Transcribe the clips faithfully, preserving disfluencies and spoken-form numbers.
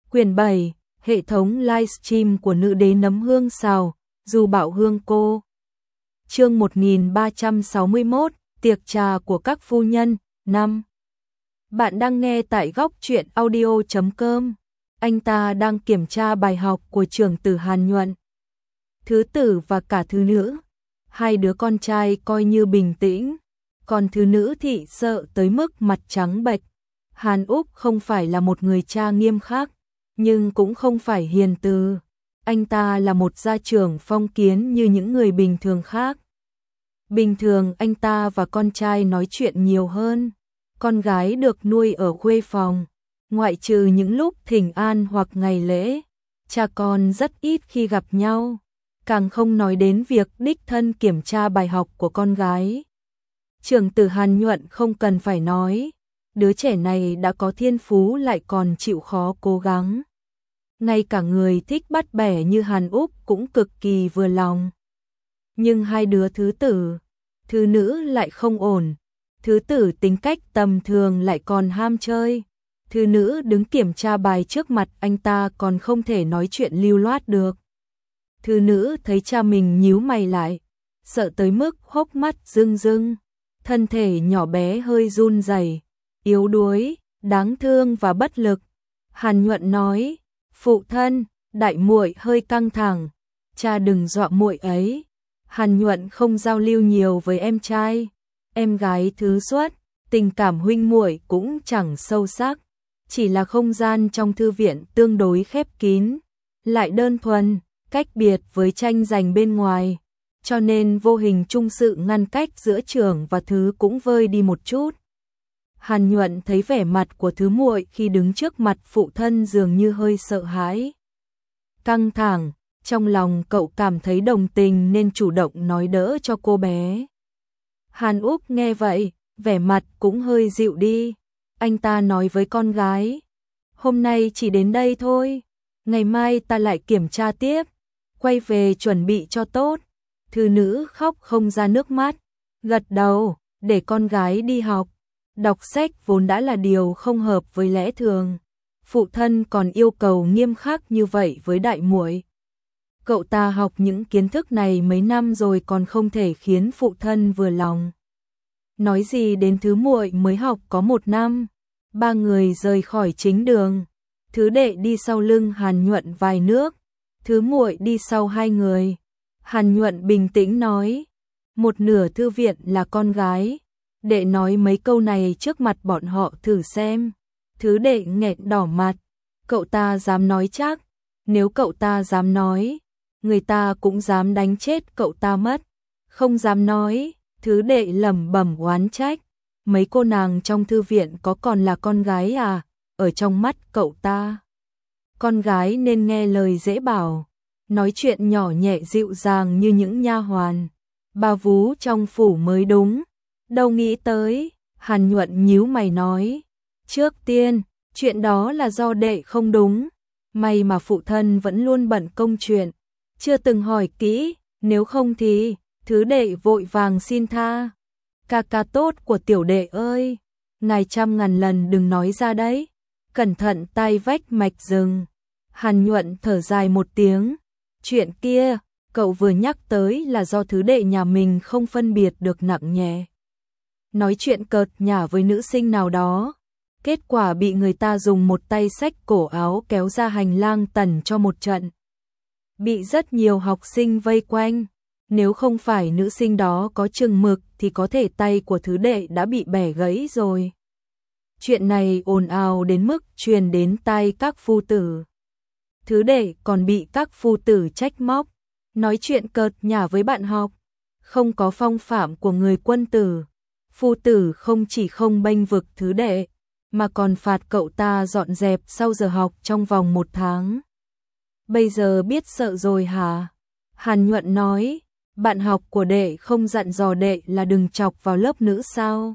Quyển bảy, hệ thống livestream của nữ đế nấm hương xào, Du Bảo Hương cô. Chương một nghìn ba trăm sáu mươi mốt, tiệc trà của các phu nhân, năm. Bạn đang nghe tại góc truyện audio chấm com. Anh ta đang kiểm tra bài học của trưởng tử Hàn Nhuận. Thứ tử và cả thứ nữ, hai đứa con trai coi như bình tĩnh, còn thứ nữ thì sợ tới mức mặt trắng bệch. Hàn Úc không phải là một người cha nghiêm khắc, nhưng cũng không phải hiền từ. Anh ta là một gia trưởng phong kiến như những người bình thường khác. Bình thường anh ta và con trai nói chuyện nhiều hơn. Con gái được nuôi ở khuê phòng, ngoại trừ những lúc thỉnh an hoặc ngày lễ, cha con rất ít khi gặp nhau, càng không nói đến việc đích thân kiểm tra bài học của con gái. Trưởng tử Hàn Nhuận không cần phải nói, đứa trẻ này đã có thiên phú lại còn chịu khó cố gắng. Ngay cả người thích bắt bẻ như Hàn Úc cũng cực kỳ vừa lòng. Nhưng hai đứa thứ tử, thứ nữ lại không ổn. Thứ tử tính cách tầm thường lại còn ham chơi. Thứ nữ đứng kiểm tra bài trước mặt anh ta còn không thể nói chuyện lưu loát được. Thứ nữ thấy cha mình nhíu mày lại, sợ tới mức hốc mắt rưng rưng, thân thể nhỏ bé hơi run rẩy, yếu đuối, đáng thương và bất lực. Hàn Nhuận nói: "Phụ thân, đại muội hơi căng thẳng, cha đừng dọa muội ấy." Hàn Nhuận không giao lưu nhiều với em trai, em gái thứ xuất, tình cảm huynh muội cũng chẳng sâu sắc, chỉ là không gian trong thư viện tương đối khép kín, lại đơn thuần, cách biệt với tranh giành bên ngoài, cho nên vô hình chung sự ngăn cách giữa trưởng và thứ cũng vơi đi một chút. Hàn Nhuận thấy vẻ mặt của thứ muội khi đứng trước mặt phụ thân dường như hơi sợ hãi, căng thẳng, trong lòng cậu cảm thấy đồng tình nên chủ động nói đỡ cho cô bé. Hàn Úc nghe vậy, vẻ mặt cũng hơi dịu đi. Anh ta nói với con gái: "Hôm nay chỉ đến đây thôi, ngày mai ta lại kiểm tra tiếp, quay về chuẩn bị cho tốt." Thư nữ khóc không ra nước mắt, gật đầu, để con gái đi học. Đọc sách vốn đã là điều không hợp với lẽ thường, phụ thân còn yêu cầu nghiêm khắc như vậy với đại muội. Cậu ta học những kiến thức này mấy năm rồi còn không thể khiến phụ thân vừa lòng. Nói gì đến thứ muội mới học có một năm. Ba người rời khỏi chính đường. Thứ đệ đi sau lưng Hàn Nhuận vài nước, thứ muội đi sau hai người. Hàn Nhuận bình tĩnh nói: "Một nửa thư viện là con gái, đệ nói mấy câu này trước mặt bọn họ thử xem." Thứ đệ nghẹn đỏ mặt, cậu ta dám nói chắc, nếu cậu ta dám nói, người ta cũng dám đánh chết cậu ta mất. Không dám nói, thứ đệ lẩm bẩm oán trách, mấy cô nàng trong thư viện có còn là con gái à? Ở trong mắt cậu ta, con gái nên nghe lời dễ bảo, nói chuyện nhỏ nhẹ dịu dàng như những nha hoàn, bà vú trong phủ mới đúng. Đâu nghĩ tới, Hàn Nhuận nhíu mày nói: "Trước tiên, chuyện đó là do đệ không đúng, may mà phụ thân vẫn luôn bận công chuyện, chưa từng hỏi kỹ, nếu không thì..." Thứ đệ vội vàng xin tha: "Ca ca tốt của tiểu đệ ơi, ngài trăm ngàn lần đừng nói ra đấy, cẩn thận tai vách mạch rừng." Hàn Nhuận thở dài một tiếng: "Chuyện kia, cậu vừa nhắc tới là do thứ đệ nhà mình không phân biệt được nặng nhẹ. Nói chuyện cợt nhả với nữ sinh nào đó, kết quả bị người ta dùng một tay xách cổ áo kéo ra hành lang tần cho một trận. Bị rất nhiều học sinh vây quanh. Nếu không phải nữ sinh đó có chừng mực thì có thể tay của thứ đệ đã bị bẻ gãy rồi." Chuyện này ồn ào đến mức truyền đến tai các phu tử. Thứ đệ còn bị các phu tử trách móc, nói chuyện cợt nhả với bạn học, không có phong phạm của người quân tử. Phu tử không chỉ không bênh vực thứ đệ, mà còn phạt cậu ta dọn dẹp sau giờ học trong vòng một tháng. "Bây giờ biết sợ rồi hả?" Hàn Nhuận nói: "Bạn học của đệ không dặn dò đệ là đừng chọc vào lớp nữ sao?"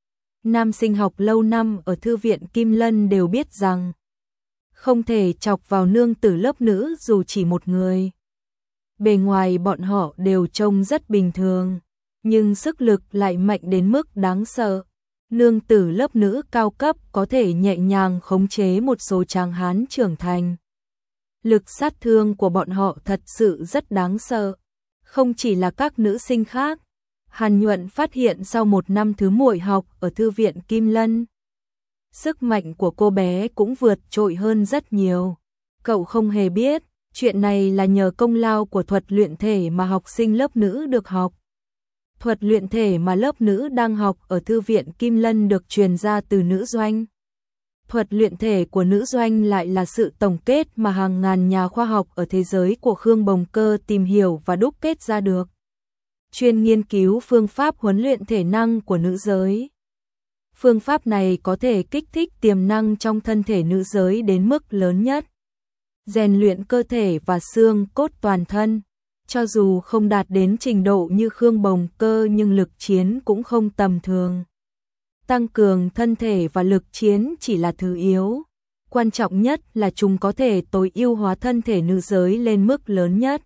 Nam sinh học lâu năm ở thư viện Kim Lân đều biết rằng không thể chọc vào nương tử lớp nữ dù chỉ một người. Bề ngoài bọn họ đều trông rất bình thường, nhưng sức lực lại mạnh đến mức đáng sợ. Nương tử lớp nữ cao cấp có thể nhẹ nhàng khống chế một số tráng hán trưởng thành. Lực sát thương của bọn họ thật sự rất đáng sợ. Không chỉ là các nữ sinh khác, Hàn Nhuận phát hiện sau một năm thứ muội học ở thư viện Kim Lân, sức mạnh của cô bé cũng vượt trội hơn rất nhiều. Cậu không hề biết, chuyện này là nhờ công lao của thuật luyện thể mà học sinh lớp nữ được học. Thuật luyện thể mà lớp nữ đang học ở thư viện Kim Lân được truyền ra từ nữ doanh. Thuật luyện thể của nữ doanh lại là sự tổng kết mà hàng ngàn nhà khoa học ở thế giới của Khương Bồng Cơ tìm hiểu và đúc kết ra được. Chuyên nghiên cứu phương pháp huấn luyện thể năng của nữ giới. Phương pháp này có thể kích thích tiềm năng trong thân thể nữ giới đến mức lớn nhất, rèn luyện cơ thể và xương cốt toàn thân. Cho dù không đạt đến trình độ như Khương Bồng Cơ nhưng lực chiến cũng không tầm thường. Tăng cường thân thể và lực chiến chỉ là thứ yếu. Quan trọng nhất là chúng có thể tối ưu hóa thân thể nữ giới lên mức lớn nhất.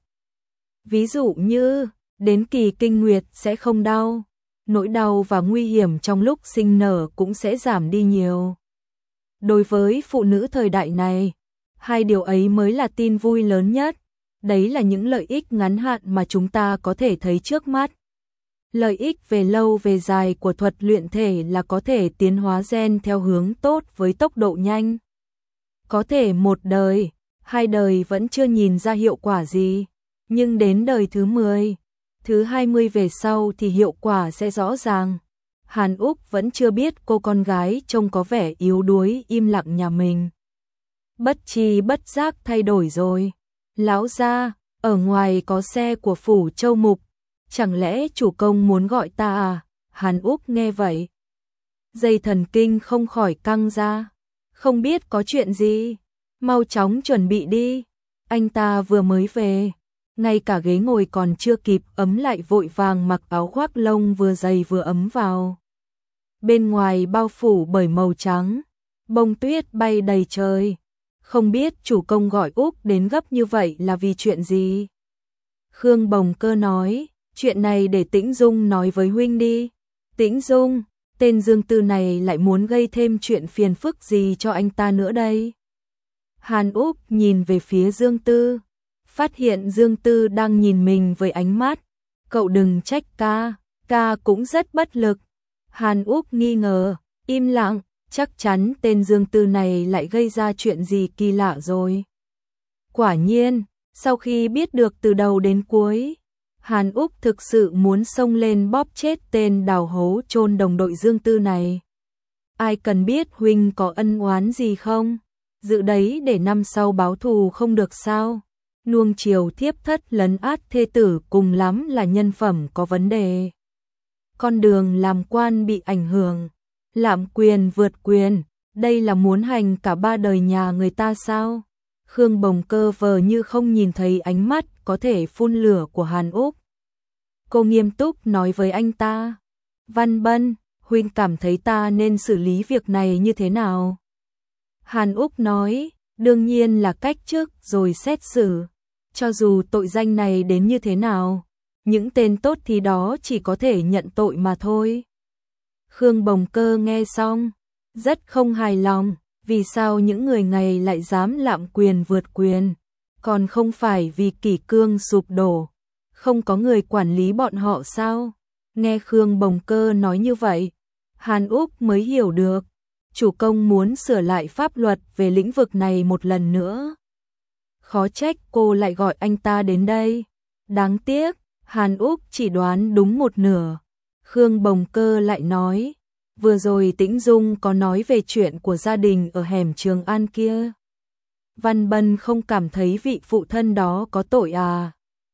Ví dụ như, đến kỳ kinh nguyệt sẽ không đau, nỗi đau và nguy hiểm trong lúc sinh nở cũng sẽ giảm đi nhiều. Đối với phụ nữ thời đại này, hai điều ấy mới là tin vui lớn nhất. Đấy là những lợi ích ngắn hạn mà chúng ta có thể thấy trước mắt. Lợi ích về lâu về dài của thuật luyện thể là có thể tiến hóa gen theo hướng tốt với tốc độ nhanh. Có thể một đời, hai đời vẫn chưa nhìn ra hiệu quả gì, nhưng đến đời thứ mười, thứ hai mươi về sau thì hiệu quả sẽ rõ ràng. Hàn Úc vẫn chưa biết cô con gái trông có vẻ yếu đuối im lặng nhà mình bất tri bất giác thay đổi rồi. Lão gia, ở ngoài có xe của phủ Châu Mục, chẳng lẽ chủ công muốn gọi ta à? Hàn Úc nghe vậy, dây thần kinh không khỏi căng ra. Không biết có chuyện gì, mau chóng chuẩn bị đi. Anh ta vừa mới về, ngay cả ghế ngồi còn chưa kịp ấm lại vội vàng mặc áo khoác lông vừa dày vừa ấm vào. Bên ngoài bao phủ bởi màu trắng, bông tuyết bay đầy trời. Không biết chủ công gọi Úc đến gấp như vậy là vì chuyện gì? Khương Bồng Cơ nói, chuyện này để Tĩnh Dung nói với huynh đi. Tĩnh Dung, tên Dương Tư này lại muốn gây thêm chuyện phiền phức gì cho anh ta nữa đây? Hàn Úc nhìn về phía Dương Tư, phát hiện Dương Tư đang nhìn mình với ánh mắt. Cậu đừng trách ca, ca cũng rất bất lực. Hàn Úc nghi ngờ, im lặng. Chắc chắn tên Dương Tư này lại gây ra chuyện gì kỳ lạ rồi. Quả nhiên, sau khi biết được từ đầu đến cuối, Hàn Úc thực sự muốn xông lên bóp chết tên đào hố chôn đồng đội Dương Tư này. Ai cần biết huynh có ân oán gì không? Dự đấy để năm sau báo thù không được sao? Nuông chiều thiếp thất lấn át thê tử cùng lắm là nhân phẩm có vấn đề. Con đường làm quan bị ảnh hưởng. Lạm quyền vượt quyền, đây là muốn hành cả ba đời nhà người ta sao? Khương Bồng Cơ vờ như không nhìn thấy ánh mắt có thể phun lửa của Hàn Úc. Cô nghiêm túc nói với anh ta, Văn Bân, huynh cảm thấy ta nên xử lý việc này như thế nào? Hàn Úc nói, đương nhiên là cách chức rồi xét xử. Cho dù tội danh này đến như thế nào, những tên tốt thì đó chỉ có thể nhận tội mà thôi. Khương Bồng Cơ nghe xong, rất không hài lòng, vì sao những người này lại dám lạm quyền vượt quyền, còn không phải vì kỷ cương sụp đổ, không có người quản lý bọn họ sao? Nghe Khương Bồng Cơ nói như vậy, Hàn Úc mới hiểu được, chủ công muốn sửa lại pháp luật về lĩnh vực này một lần nữa. Khó trách cô lại gọi anh ta đến đây. Đáng tiếc, Hàn Úc chỉ đoán đúng một nửa. Khương Bồng Cơ lại nói, vừa rồi Tĩnh Dung có nói về chuyện của gia đình ở hẻm Trường An kia. Văn Bân không cảm thấy vị phụ thân đó có tội à?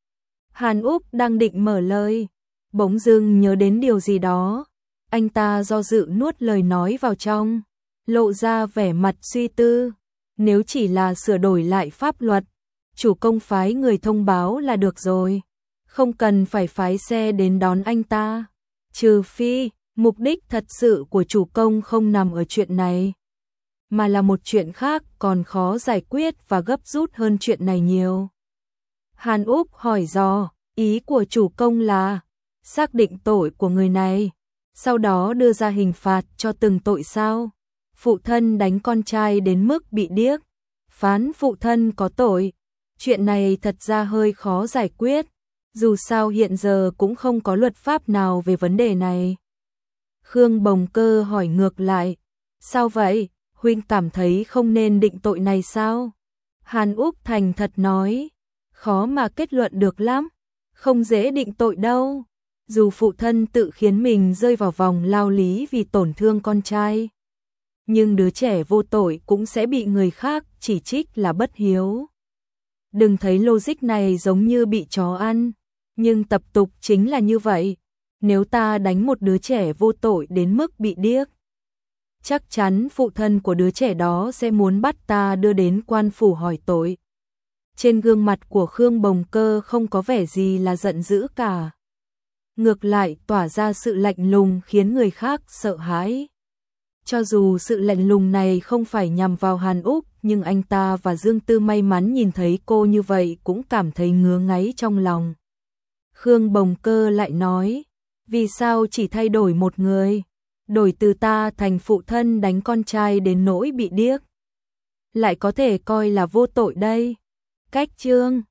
Hàn Úc đang định mở lời, bỗng dưng nhớ đến điều gì đó. Anh ta do dự nuốt lời nói vào trong, lộ ra vẻ mặt suy tư. Nếu chỉ là sửa đổi lại pháp luật, chủ công phái người thông báo là được rồi, không cần phải phái xe đến đón anh ta. Trừ phi, mục đích thật sự của chủ công không nằm ở chuyện này, mà là một chuyện khác còn khó giải quyết và gấp rút hơn chuyện này nhiều. Hàn Úc hỏi dò, ý của chủ công là xác định tội của người này, sau đó đưa ra hình phạt cho từng tội sao? Phụ thân đánh con trai đến mức bị điếc, phán phụ thân có tội. Chuyện này thật ra hơi khó giải quyết, dù sao hiện giờ cũng không có luật pháp nào về vấn đề này. Khương Bồng Cơ hỏi ngược lại, sao vậy, huynh cảm thấy không nên định tội này sao? Hàn Úc thành thật nói, khó mà kết luận được lắm, không dễ định tội đâu. Dù phụ thân tự khiến mình rơi vào vòng lao lý vì tổn thương con trai, nhưng đứa trẻ vô tội cũng sẽ bị người khác chỉ trích là bất hiếu. Đừng thấy logic này giống như bị chó ăn, nhưng tập tục chính là như vậy. Nếu ta đánh một đứa trẻ vô tội đến mức bị điếc, chắc chắn phụ thân của đứa trẻ đó sẽ muốn bắt ta đưa đến quan phủ hỏi tội. Trên gương mặt của Khương Bồng Cơ không có vẻ gì là giận dữ cả. Ngược lại tỏa ra sự lạnh lùng khiến người khác sợ hãi. Cho dù sự lạnh lùng này không phải nhằm vào Hàn Úc, nhưng anh ta và Dương Tư may mắn nhìn thấy cô như vậy cũng cảm thấy ngứa ngáy trong lòng. Khương Bồng Cơ lại nói, vì sao chỉ thay đổi một người? Đổi từ ta thành phụ thân đánh con trai đến nỗi bị điếc, lại có thể coi là vô tội đây. Cách chương